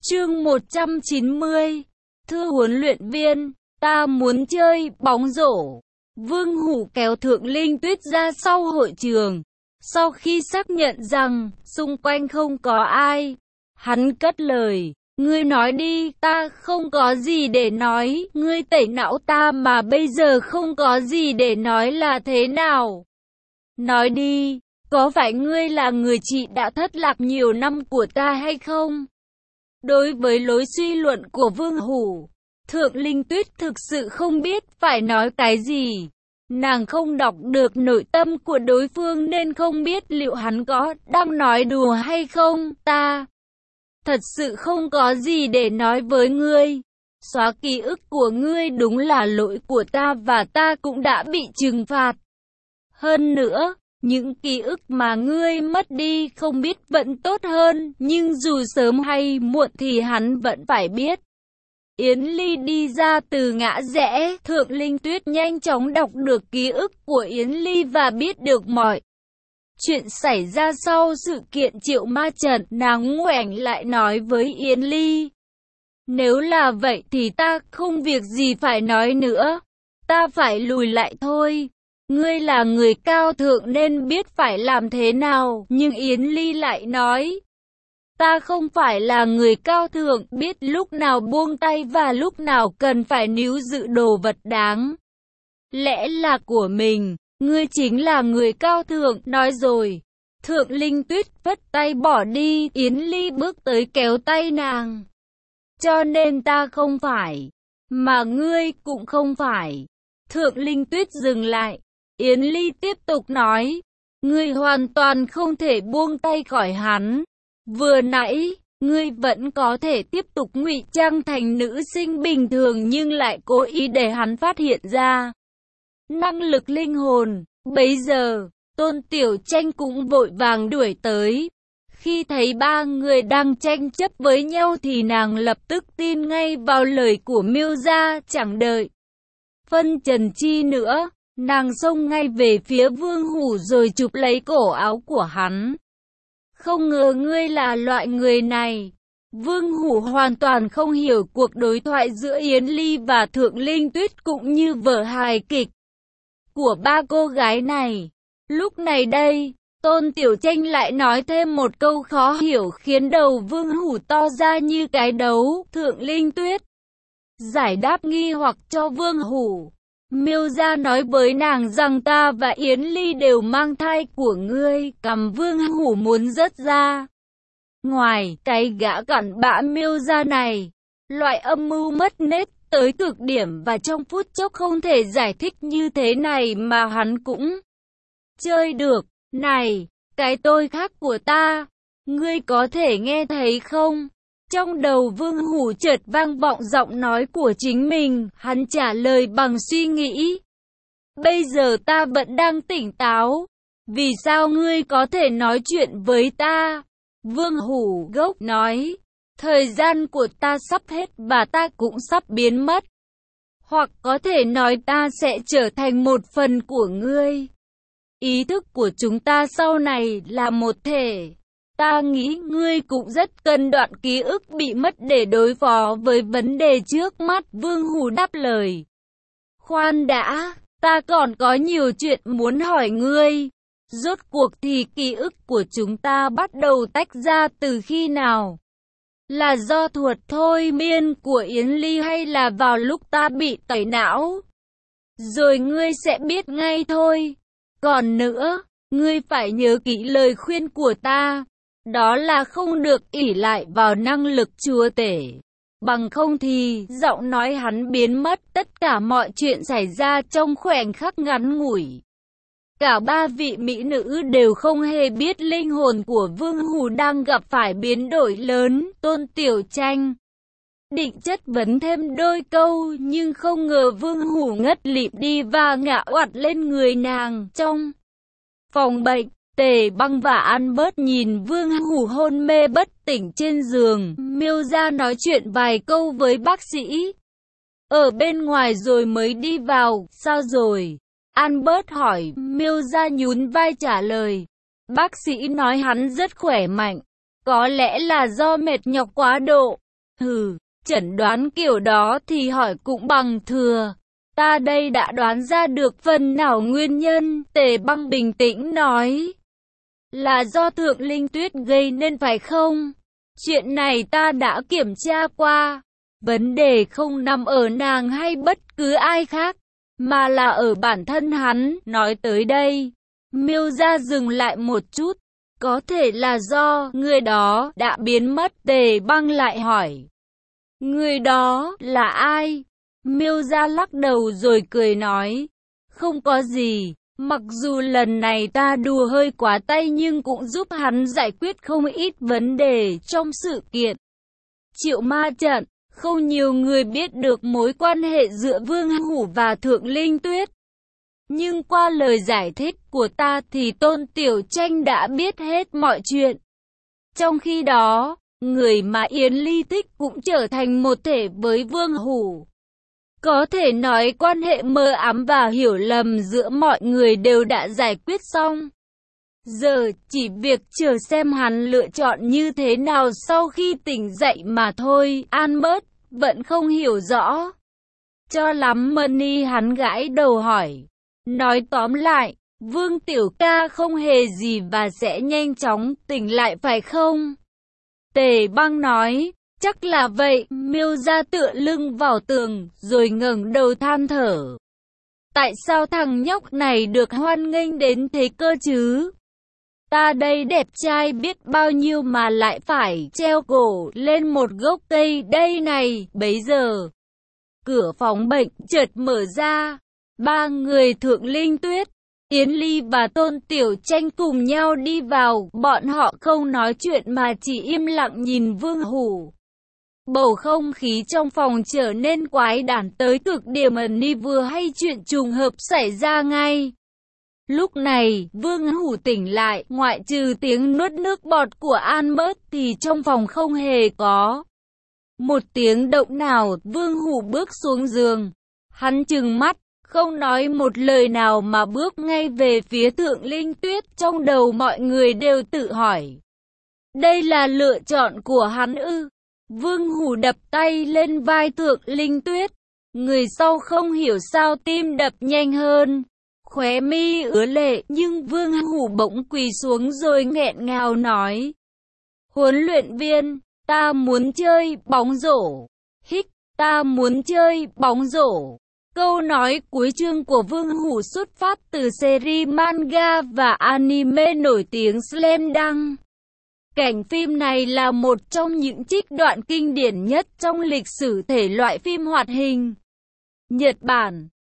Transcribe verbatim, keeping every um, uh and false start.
Chương một trăm chín mươi. Thưa huấn luyện viên, ta muốn chơi bóng rổ. Vương Hủ kéo Thượng Linh Tuyết ra sau hội trường. Sau khi xác nhận rằng xung quanh không có ai, hắn cất lời, ngươi nói đi, ta không có gì để nói, ngươi tẩy não ta mà bây giờ không có gì để nói là thế nào? Nói đi, có phải ngươi là người chị đã thất lạc nhiều năm của ta hay không? Đối với lối suy luận của Vương Hủ, Thượng Linh Tuyết thực sự không biết phải nói cái gì. Nàng không đọc được nội tâm của đối phương nên không biết liệu hắn có đang nói đùa hay không. Ta thật sự không có gì để nói với ngươi. Xóa ký ức của ngươi đúng là lỗi của ta và ta cũng đã bị trừng phạt. Hơn nữa, những ký ức mà ngươi mất đi không biết vẫn tốt hơn, nhưng dù sớm hay muộn thì hắn vẫn phải biết. Yến Ly đi ra từ ngã rẽ, Thượng Linh Tuyết nhanh chóng đọc được ký ức của Yến Ly và biết được mọi chuyện xảy ra sau sự kiện Triệu Ma Trận. Nàng ngoảnh lại nói với Yến Ly, nếu là vậy thì ta không việc gì phải nói nữa, ta phải lùi lại thôi. Ngươi là người cao thượng nên biết phải làm thế nào, nhưng Yến Ly lại nói, ta không phải là người cao thượng, biết lúc nào buông tay và lúc nào cần phải níu giữ đồ vật đáng lẽ là của mình. Ngươi chính là người cao thượng, nói rồi. Thượng Linh Tuyết vất tay bỏ đi, Yến Ly bước tới kéo tay nàng. Cho nên ta không phải, mà ngươi cũng không phải. Thượng Linh Tuyết dừng lại. Yến Ly tiếp tục nói, ngươi hoàn toàn không thể buông tay khỏi hắn. Vừa nãy, ngươi vẫn có thể tiếp tục ngụy trang thành nữ sinh bình thường nhưng lại cố ý để hắn phát hiện ra năng lực linh hồn. Bấy giờ, Tôn Tiểu Tranh cũng vội vàng đuổi tới. Khi thấy ba người đang tranh chấp với nhau thì nàng lập tức tin ngay vào lời của Miêu Gia, chẳng đợi phân trần chi nữa. Nàng xông ngay về phía Vương Hủ rồi chụp lấy cổ áo của hắn. Không ngờ ngươi là loại người này. Vương Hủ hoàn toàn không hiểu cuộc đối thoại giữa Yến Ly và Thượng Linh Tuyết cũng như vở hài kịch của ba cô gái này. Lúc này đây, Tôn Tiểu Tranh lại nói thêm một câu khó hiểu khiến đầu Vương Hủ to ra như cái đấu. Thượng Linh Tuyết giải đáp nghi hoặc cho Vương Hủ. Miêu Gia nói với nàng rằng ta và Yến Ly đều mang thai của ngươi. Cằm Vương Hủ muốn rớt ra ngoài. Cái gã cặn bã Miêu Gia này, loại âm mưu mất nết tới cực điểm và trong phút chốc không thể giải thích như thế này mà hắn cũng chơi được. Này, cái tôi khác của ta, ngươi có thể nghe thấy không? Trong đầu Vương Hủ chợt vang vọng giọng nói của chính mình, hắn trả lời bằng suy nghĩ. Bây giờ ta vẫn đang tỉnh táo, vì sao ngươi có thể nói chuyện với ta? Vương Hủ gốc nói, thời gian của ta sắp hết và ta cũng sắp biến mất. Hoặc có thể nói ta sẽ trở thành một phần của ngươi. Ý thức của chúng ta sau này là một thể. Ta nghĩ ngươi cũng rất cần đoạn ký ức bị mất để đối phó với vấn đề trước mắt. Vương Hủ đáp lời. Khoan đã, ta còn có nhiều chuyện muốn hỏi ngươi. Rốt cuộc thì ký ức của chúng ta bắt đầu tách ra từ khi nào? Là do thuật thôi miên của Yến Ly hay là vào lúc ta bị tẩy não? Rồi ngươi sẽ biết ngay thôi. Còn nữa, ngươi phải nhớ kỹ lời khuyên của ta. Đó là không được ỷ lại vào năng lực chúa tể. Bằng không thì, giọng nói hắn biến mất. Tất cả mọi chuyện xảy ra trong khoảnh khắc ngắn ngủi. Cả ba vị mỹ nữ đều không hề biết linh hồn của Vương Hủ đang gặp phải biến đổi lớn. Tôn Tiểu Tranh định chất vấn thêm đôi câu, nhưng không ngờ Vương Hủ ngất lịm đi và ngã oặt lên người nàng. Trong phòng bệnh, Tề Băng và Albert nhìn Vương Hủ hôn mê bất tỉnh trên giường. Miêu Gia nói chuyện vài câu với bác sĩ ở bên ngoài rồi mới đi vào. Sao rồi? Albert hỏi. Miêu Gia nhún vai trả lời. Bác sĩ nói hắn rất khỏe mạnh. Có lẽ là do mệt nhọc quá độ. Hừ, chẩn đoán kiểu đó thì hỏi cũng bằng thừa. Ta đây đã đoán ra được phần nào nguyên nhân, Tề Băng bình tĩnh nói. Là do Thượng Linh Tuyết gây nên phải không? Chuyện này ta đã kiểm tra qua. Vấn đề không nằm ở nàng hay bất cứ ai khác, mà là ở bản thân hắn. Nói tới đây, Miêu Gia dừng lại một chút. Có thể là do người đó đã biến mất. Tề Băng lại hỏi. Người đó là ai? Miêu Gia lắc đầu rồi cười nói. Không có gì, mặc dù lần này ta đùa hơi quá tay nhưng cũng giúp hắn giải quyết không ít vấn đề trong sự kiện Triệu Ma Trận. Không nhiều người biết được mối quan hệ giữa Vương Hủ và Thượng Linh Tuyết. Nhưng qua lời giải thích của ta thì Tôn Tiểu Tranh đã biết hết mọi chuyện. Trong khi đó, người mà Yến Ly thích cũng trở thành một thể với Vương Hủ. Có thể nói quan hệ mờ ám và hiểu lầm giữa mọi người đều đã giải quyết xong. Giờ chỉ việc chờ xem hắn lựa chọn như thế nào sau khi tỉnh dậy mà thôi. Albert vẫn không hiểu rõ cho lắm. Money hắn gãi đầu hỏi. Nói tóm lại, Vương tiểu ca không hề gì và sẽ nhanh chóng tỉnh lại phải không? Tề Băng nói. Chắc là vậy. Miêu Gia tựa lưng vào tường rồi ngẩng đầu than thở. Tại sao thằng nhóc này được hoan nghênh đến thế cơ chứ? Ta đây đẹp trai biết bao nhiêu mà lại phải treo cổ lên một gốc cây đây này. Bấy giờ, cửa phòng bệnh chợt mở ra. Ba người Thượng Linh Tuyết, Yến Ly và Tôn Tiểu Tranh cùng nhau đi vào. Bọn họ không nói chuyện mà chỉ im lặng nhìn Vương Hủ. Bầu không khí trong phòng trở nên quái đản tới cực điểm. Ni vừa hay chuyện trùng hợp xảy ra ngay. Lúc này, Vương Hủ tỉnh lại, ngoại trừ tiếng nuốt nước bọt của Albert thì trong phòng không hề có một tiếng động nào. Vương Hủ bước xuống giường. Hắn trừng mắt, không nói một lời nào mà bước ngay về phía Thượng Linh Tuyết. Trong đầu mọi người đều tự hỏi. Đây là lựa chọn của hắn ư? Vương Hủ đập tay lên vai Thượng Linh Tuyết. Người sau không hiểu sao tim đập nhanh hơn. Khóe mi ứa lệ, nhưng Vương Hủ bỗng quỳ xuống rồi nghẹn ngào nói. Huấn luyện viên, ta muốn chơi bóng rổ. Hích, ta muốn chơi bóng rổ. Câu nói cuối chương của Vương Hủ xuất phát từ series manga và anime nổi tiếng Slam Dunk. Cảnh phim này là một trong những trích đoạn kinh điển nhất trong lịch sử thể loại phim hoạt hình Nhật Bản.